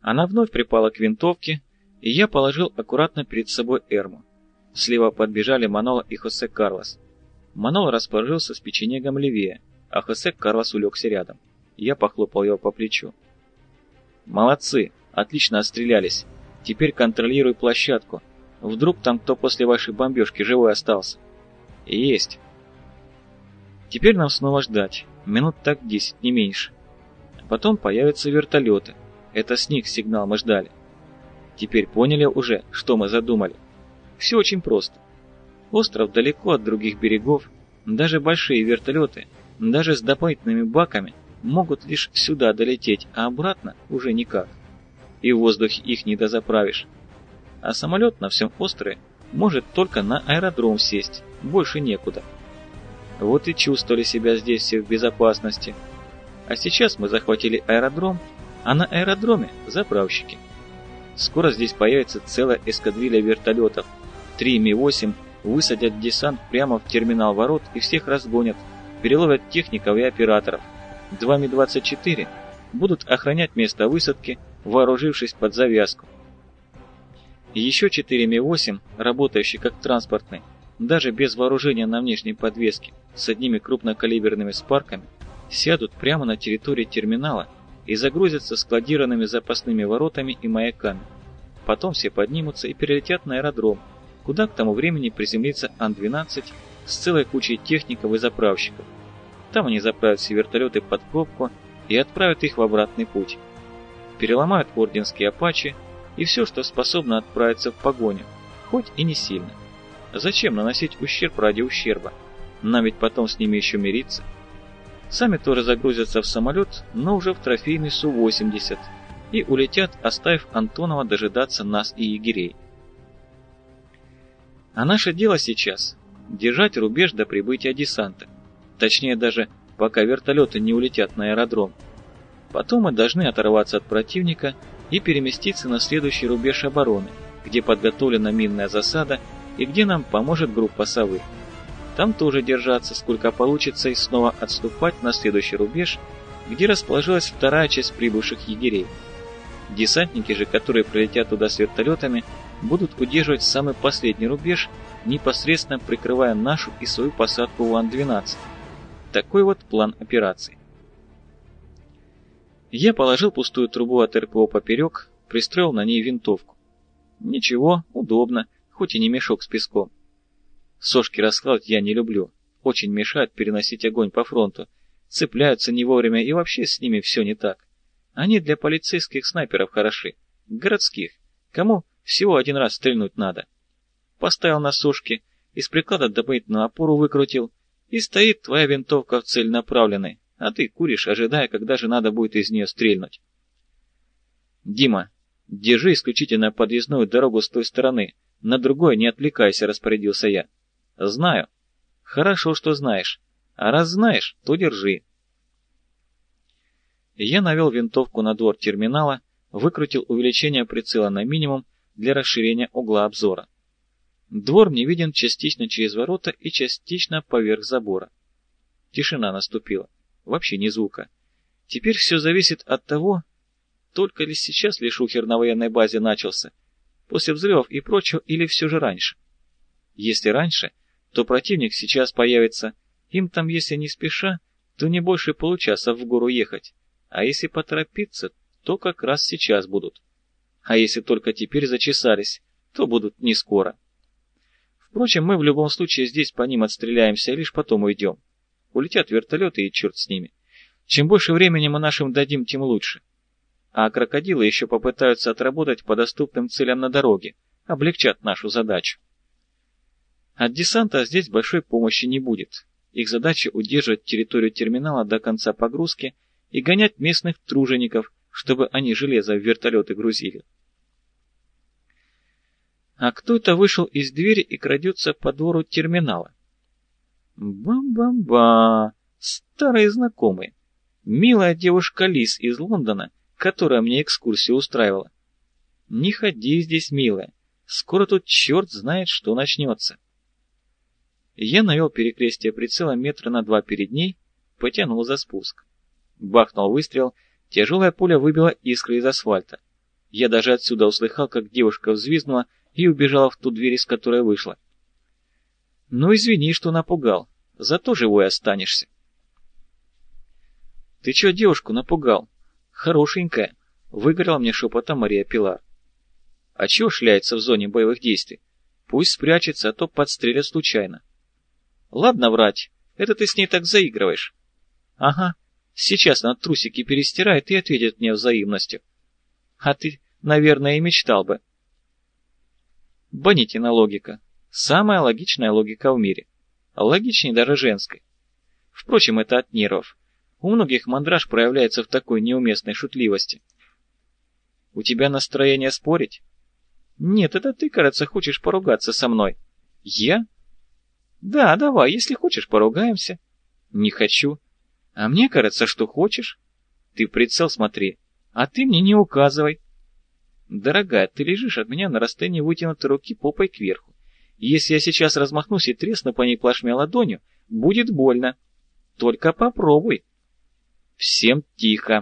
Она вновь припала к винтовке, и я положил аккуратно перед собой Эрму. Слева подбежали Маноло и Хосе Карлос. Маноло расположился с печенегом левее, а Хосе Карлос улегся рядом. Я похлопал его по плечу. «Молодцы, отлично отстрелялись. Теперь контролируй площадку. Вдруг там кто после вашей бомбежки живой остался?» «Есть». Теперь нам снова ждать. Минут так 10, не меньше. Потом появятся вертолеты. Это с них сигнал мы ждали. Теперь поняли уже, что мы задумали? Все очень просто. Остров далеко от других берегов. Даже большие вертолеты, даже с дополнительными баками, могут лишь сюда долететь, а обратно уже никак. И в воздухе их не дозаправишь. А самолет на всем острове может только на аэродром сесть, больше некуда. Вот и чувствовали себя здесь все в безопасности. А сейчас мы захватили аэродром, а на аэродроме заправщики. Скоро здесь появится целая эскадрилья вертолетов. 3 Ми-8 высадят десант прямо в терминал ворот и всех разгонят, переловят техников и операторов. 2 Ми-24 будут охранять место высадки, вооружившись под завязку. И еще 4 Ми-8, работающие как транспортные, даже без вооружения на внешней подвеске, с одними крупнокалиберными спарками, сядут прямо на территории терминала и загрузятся складированными запасными воротами и маяками. Потом все поднимутся и перелетят на аэродром, куда к тому времени приземлится Ан-12 с целой кучей техников и заправщиков. Там они заправят все вертолеты под пробку и отправят их в обратный путь. Переломают орденские «Апачи» и все, что способно отправиться в погоню, хоть и не сильно. Зачем наносить ущерб ради ущерба? Нам ведь потом с ними еще мириться. Сами тоже загрузятся в самолет, но уже в трофейный Су-80, и улетят, оставив Антонова дожидаться нас и егерей. А наше дело сейчас – держать рубеж до прибытия десанта. Точнее даже, пока вертолеты не улетят на аэродром. Потом мы должны оторваться от противника и переместиться на следующий рубеж обороны, где подготовлена минная засада и где нам поможет группа «Совы». Там тоже держаться, сколько получится, и снова отступать на следующий рубеж, где расположилась вторая часть прибывших егерей. Десантники же, которые прилетят туда с вертолетами, будут удерживать самый последний рубеж, непосредственно прикрывая нашу и свою посадку в Ан-12. Такой вот план операции. Я положил пустую трубу от РПО поперек, пристроил на ней винтовку. Ничего, удобно, хоть и не мешок с песком. Сошки раскладывать я не люблю, очень мешают переносить огонь по фронту, цепляются не вовремя и вообще с ними все не так. Они для полицейских снайперов хороши, городских, кому всего один раз стрельнуть надо. Поставил на сошки, из приклада дополнительную опору выкрутил, и стоит твоя винтовка в цель направленной, а ты куришь, ожидая, когда же надо будет из нее стрельнуть. «Дима, держи исключительно подъездную дорогу с той стороны, на другой не отвлекайся», — распорядился я. «Знаю». «Хорошо, что знаешь. А раз знаешь, то держи». Я навел винтовку на двор терминала, выкрутил увеличение прицела на минимум для расширения угла обзора. Двор мне виден частично через ворота и частично поверх забора. Тишина наступила. Вообще ни звука. Теперь все зависит от того, только ли сейчас ли шухер на военной базе начался, после взрывов и прочего, или все же раньше. Если раньше, то противник сейчас появится. Им там, если не спеша, то не больше получаса в гору ехать. А если поторопиться, то как раз сейчас будут. А если только теперь зачесались, то будут не скоро. Впрочем, мы в любом случае здесь по ним отстреляемся, и лишь потом уйдем. Улетят вертолеты, и черт с ними. Чем больше времени мы нашим дадим, тем лучше. А крокодилы еще попытаются отработать по доступным целям на дороге, облегчат нашу задачу. От десанта здесь большой помощи не будет. Их задача удерживать территорию терминала до конца погрузки и гонять местных тружеников, чтобы они железо в вертолеты грузили. А кто это вышел из двери и крадется по двору терминала? Ба-ба-ба! Старые знакомые. Милая девушка Лиз из Лондона, которая мне экскурсию устраивала. Не ходи здесь, милая. Скоро тут черт знает, что начнется. Я навел перекрестие прицела метра на 2 перед ней, потянул за спуск. Бахнул выстрел, тяжелая пуля выбила искры из асфальта. Я даже отсюда услыхал, как девушка взвизгнула и убежала в ту дверь, из которой вышла. Ну, извини, что напугал. Зато живой останешься. Ты чё девушку напугал? Хорошенькая, выговорила мне шепотом Мария Пилар. А чего шляется в зоне боевых действий? Пусть спрячется, а то подстрелят случайно. Ладно врать, это ты с ней так заигрываешь. Ага, сейчас она трусики перестирает и ответит мне взаимностью. А ты, наверное, и мечтал бы. Бонитина логика. Самая логичная логика в мире. Логичнее даже женской. Впрочем, это от нервов. У многих мандраж проявляется в такой неуместной шутливости. У тебя настроение спорить? Нет, это ты, кажется, хочешь поругаться со мной. Я? Да, давай, если хочешь, поругаемся. Не хочу. А мне кажется, что хочешь. Ты в прицел смотри, а ты мне не указывай. Дорогая, ты лежишь от меня на расстоянии вытянутой руки попой кверху. Если я сейчас размахнусь и тресну по ней плашмя ладонью, будет больно. Только попробуй. Всем тихо.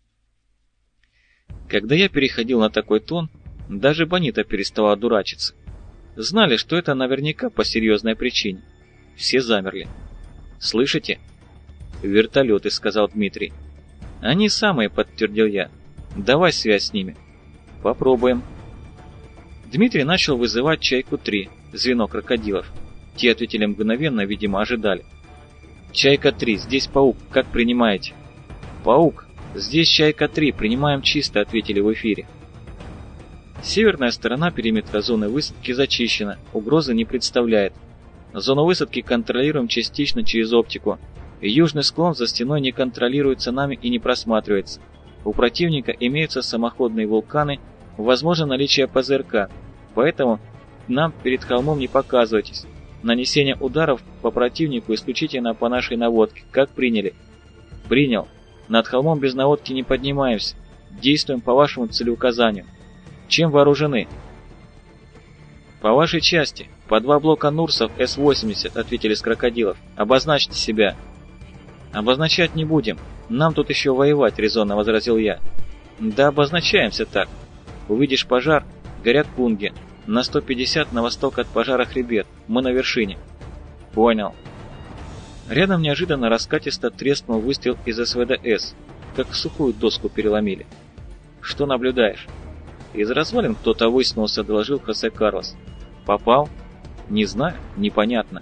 Когда я переходил на такой тон, даже Бонита перестала дурачиться. Знали, что это наверняка по серьезной причине. Все замерли. «Слышите?» «Вертолеты», — сказал Дмитрий. «Они самые», — подтвердил я. «Давай связь с ними». «Попробуем». Дмитрий начал вызывать «Чайку-3», звено крокодилов. Те ответили мгновенно, видимо, ожидали. «Чайка-3, здесь Паук, как принимаете?» «Паук, здесь Чайка-3, принимаем чисто», — ответили в эфире. Северная сторона периметра зоны высадки зачищена, угрозы не представляет. Зону высадки контролируем частично через оптику. Южный склон за стеной не контролируется нами и не просматривается. У противника имеются самоходные вулканы, возможно наличие ПЗРК, поэтому нам перед холмом не показывайтесь. Нанесение ударов по противнику исключительно по нашей наводке. Как приняли? Принял. Над холмом без наводки не поднимаемся. Действуем по вашему целеуказанию. Чем вооружены? По вашей части. По 2 блока Нурсов С-80, ответили с крокодилов. Обозначьте себя. Обозначать не будем. Нам тут еще воевать, резонно возразил я. Да обозначаемся так. Увидишь пожар, горят пунги. На 150 на восток от пожара хребет. Мы на вершине. Понял. Рядом неожиданно раскатисто треснул выстрел из СВД-С, как сухую доску переломили. Что наблюдаешь? Из развалин кто-то высунулся, доложил Хосе Карлос. Попал? Не знаю, непонятно.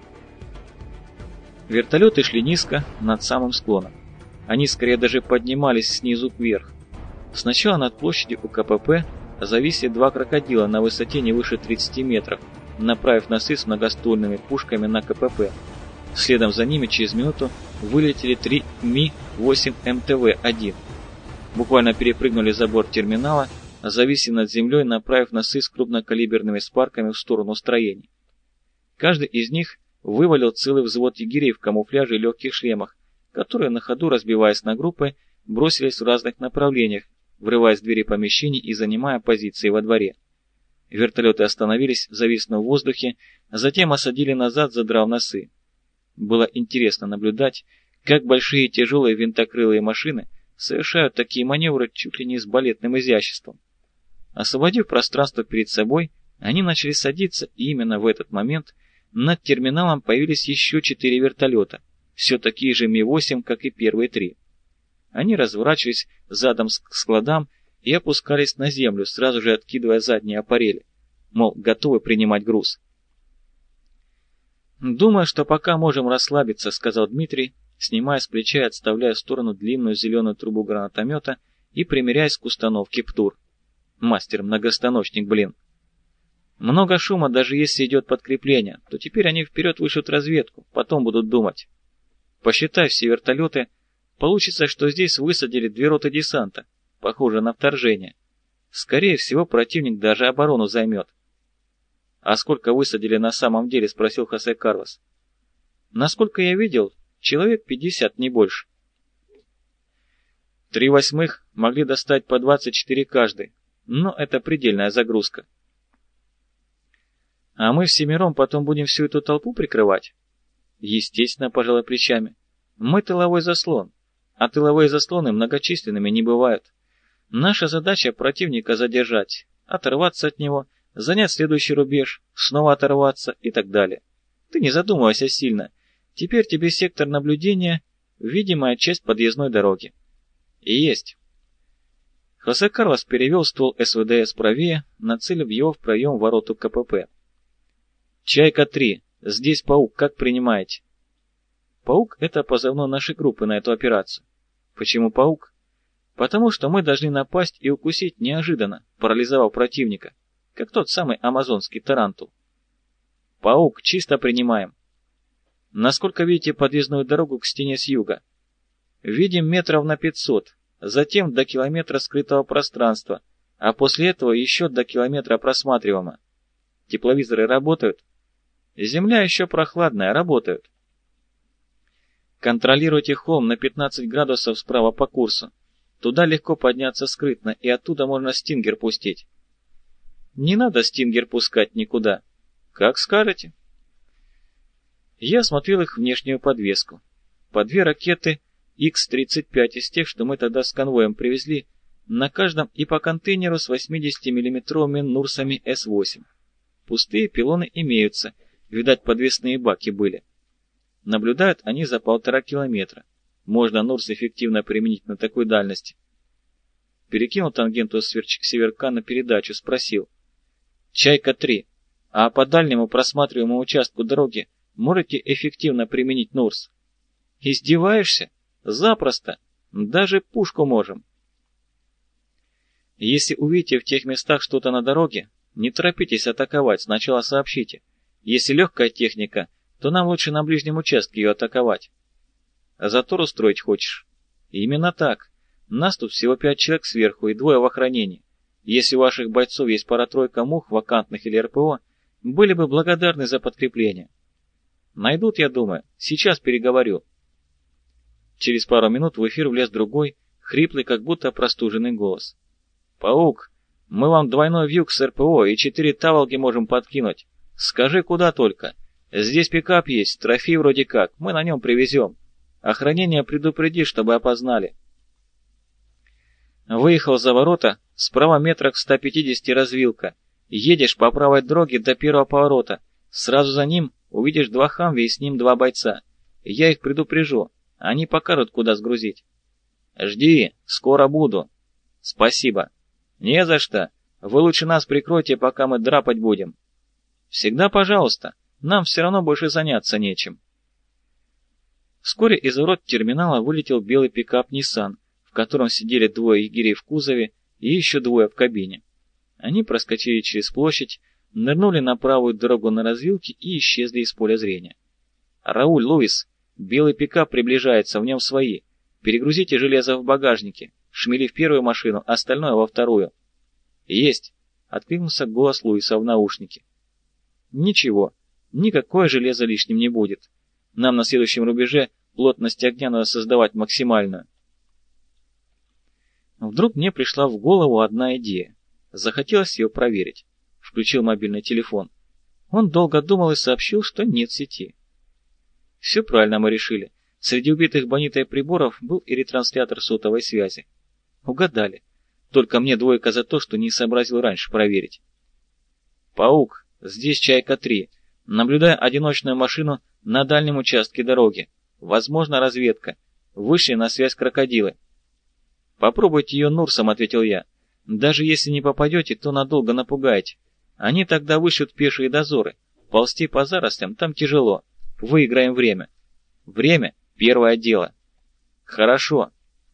Вертолеты шли низко, над самым склоном. Они скорее даже поднимались снизу вверх. Сначала над площадью у КПП зависли 2 крокодила на высоте не выше 30 метров, направив носы с многоствольными пушками на КПП. Следом за ними через минуту вылетели 3 Ми-8 МТВ-1. Буквально перепрыгнули забор терминала, зависли над землей, направив носы с крупнокалиберными спарками в сторону строений. Каждый из них вывалил целый взвод егерей в камуфляже и легких шлемах, которые на ходу, разбиваясь на группы, бросились в разных направлениях, врываясь в двери помещений и занимая позиции во дворе. Вертолеты остановились, зависнув в воздухе, а затем осадили назад, задрав носы. Было интересно наблюдать, как большие и тяжелые винтокрылые машины совершают такие маневры чуть ли не с балетным изяществом. Освободив пространство перед собой, они начали садиться, и именно в этот момент над терминалом появились еще 4 вертолета, все такие же Ми-8, как и первые 3. Они разворачивались задом к складам и опускались на землю, сразу же откидывая задние аппарели, мол, готовы принимать груз. «Думаю, что пока можем расслабиться», — сказал Дмитрий, снимая с плеча и отставляя в сторону длинную зеленую трубу гранатомета и примеряясь к установке ПТУР. Мастер-многостаночник, блин. Много шума, даже если идет подкрепление, то теперь они вперед вышлют разведку, потом будут думать. Посчитай все вертолеты, получится, что здесь высадили 2 роты десанта, похоже на вторжение. Скорее всего, противник даже оборону займет. «А сколько высадили на самом деле?» — спросил Хосе Карлос. «Насколько я видел, человек 50, не больше». 3/8 могли достать по 24 каждый, но это предельная загрузка. «А мы всемиром потом будем всю эту толпу прикрывать?» «Естественно», — пожалуй плечами. «Мы тыловой заслон, а тыловые заслоны многочисленными не бывают. Наша задача противника задержать, оторваться от него, занять следующий рубеж, снова оторваться и так далее. Ты не задумывайся сильно. Теперь тебе сектор наблюдения, видимая часть подъездной дороги. И есть. Хосе Карлос перевел ствол СВДС правее, нацелив его в проем вороту КПП. «Чайка-3, здесь Паук, как принимаете?» «Паук» — это позывной нашей группы на эту операцию. Почему Паук? Потому что мы должны напасть и укусить неожиданно, парализовав противника, как тот самый амазонский тарантул. «Паук, чисто принимаем». «Насколько видите подъездную дорогу к стене с юга?» «Видим метров на 500, затем до километра скрытого пространства, а после этого еще до километра просматриваемо. Тепловизоры работают?» «Земля еще прохладная, работают». «Контролируйте холм на 15 градусов справа по курсу. Туда легко подняться скрытно, и оттуда можно стингер пустить». «Не надо стингер пускать никуда». «Как скажете». Я осмотрел их внешнюю подвеску. По 2 ракеты Х-35 из тех, что мы тогда с конвоем привезли, на каждом и по контейнеру с 80-миллиметровыми Нурсами С-8. Пустые пилоны имеются, видать, подвесные баки были. Наблюдают они за 1,5 километра. Можно Нурс эффективно применить на такой дальности. Перекинул тангенту Северка на передачу, спросил. «Чайка-3, а по дальнему просматриваемому участку дороги можете эффективно применить Нурс?» «Издеваешься? Запросто. Даже пушку можем». «Если увидите в тех местах что-то на дороге, не торопитесь атаковать, сначала сообщите. Если легкая техника, то нам лучше на ближнем участке ее атаковать». «Затор устроить хочешь?» «Именно так. Нас тут всего 5 человек сверху и 2 в охранении. Если у ваших бойцов есть пара-тройка мух, вакантных или РПО, были бы благодарны за подкрепление». «Найдут, я думаю. Сейчас переговорю». Через пару минут в эфир влез другой, хриплый, как будто простуженный голос. «Паук, мы вам двойной вьюг с РПО и 4 таволги можем подкинуть. Скажи, куда только. Здесь пикап есть, трофей вроде как, мы на нем привезем. Охранение предупреди, чтобы опознали». Выехал за ворота, справа метрах в 150 развилка. Едешь по правой дороге до первого поворота. Сразу за ним увидишь 2 хамви и с ним 2 бойца. Я их предупрежу, они покажут, куда сгрузить. «Жди, скоро буду». «Спасибо». «Не за что. Вы лучше нас прикройте, пока мы драпать будем». «Всегда пожалуйста. Нам все равно больше заняться нечем». Вскоре из ворот терминала вылетел белый пикап Nissan, в котором сидели 2 егерей в кузове и еще 2 в кабине. Они проскочили через площадь, нырнули на правую дорогу на развилке и исчезли из поля зрения. «Рауль, Луис, белый пикап приближается, в нем свои. Перегрузите железо в багажнике. Шмели в первую машину, остальное во вторую». «Есть!» — откликнулся голос Луиса в наушнике. «Ничего, никакое железо лишним не будет. Нам на следующем рубеже плотность огня надо создавать максимальную». Вдруг мне пришла в голову одна идея. Захотелось ее проверить. Включил мобильный телефон. Он долго думал и сообщил, что нет сети. Все правильно мы решили. Среди убитых Бонитой приборов был и ретранслятор сотовой связи. Угадали. Только мне двойка за то, что не сообразил раньше проверить. «Паук, здесь Чайка-3. Наблюдаю одиночную машину на дальнем участке дороги. Возможно, разведка. Вышли на связь крокодилы». «Попробуйте ее Нурсом», — ответил я. «Даже если не попадете, то надолго напугаете. Они тогда вышлют пешие дозоры. Ползти по зарослям там тяжело. Выиграем время». «Время — первое дело». «Хорошо».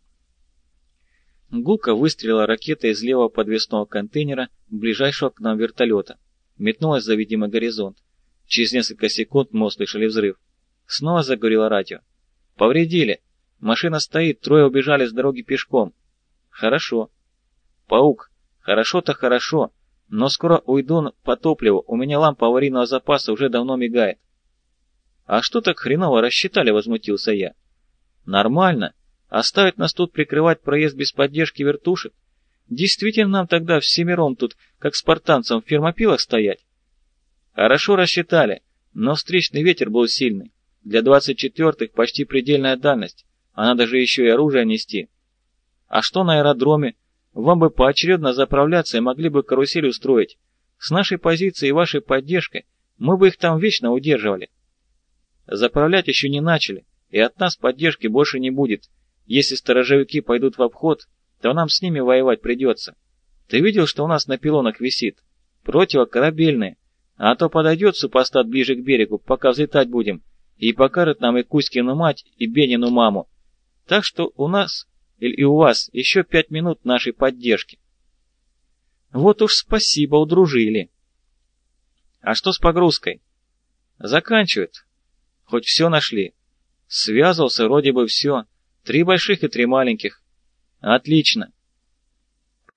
Гулка выстрелила ракета из левого подвесного контейнера, ближайшего к нам вертолета. Метнулась за видимый горизонт. Через несколько секунд мы услышали взрыв. Снова заговорило радио. «Повредили. Машина стоит, 3 убежали с дороги пешком». «Хорошо». «Паук, хорошо-то хорошо, но скоро уйду по топливу, у меня лампа аварийного запаса уже давно мигает». «А что так хреново рассчитали?» — возмутился я. «Нормально. Оставить нас тут прикрывать проезд без поддержки вертушек? Действительно нам тогда всемиром тут, как спартанцам в фермопилах стоять?» «Хорошо рассчитали, но встречный ветер был сильный. Для 24-х почти предельная дальность, а надо же еще и оружие нести». «А что на аэродроме? Вам бы поочередно заправляться и могли бы карусель устроить. С нашей позиции и вашей поддержкой мы бы их там вечно удерживали. Заправлять еще не начали, и от нас поддержки больше не будет. Если сторожевики пойдут в обход, то нам с ними воевать придется. Ты видел, что у нас на пилонах висит? Противокорабельные. А то подойдет супостат ближе к берегу, пока взлетать будем, и покажет нам и Кузькину мать, и Бенину маму. Так что у нас, и у вас, еще 5 минут нашей поддержки. Вот уж спасибо, удружили. А что с погрузкой? Заканчивают. Хоть все нашли. Связывался вроде бы все. 3 больших и 3 маленьких. Отлично.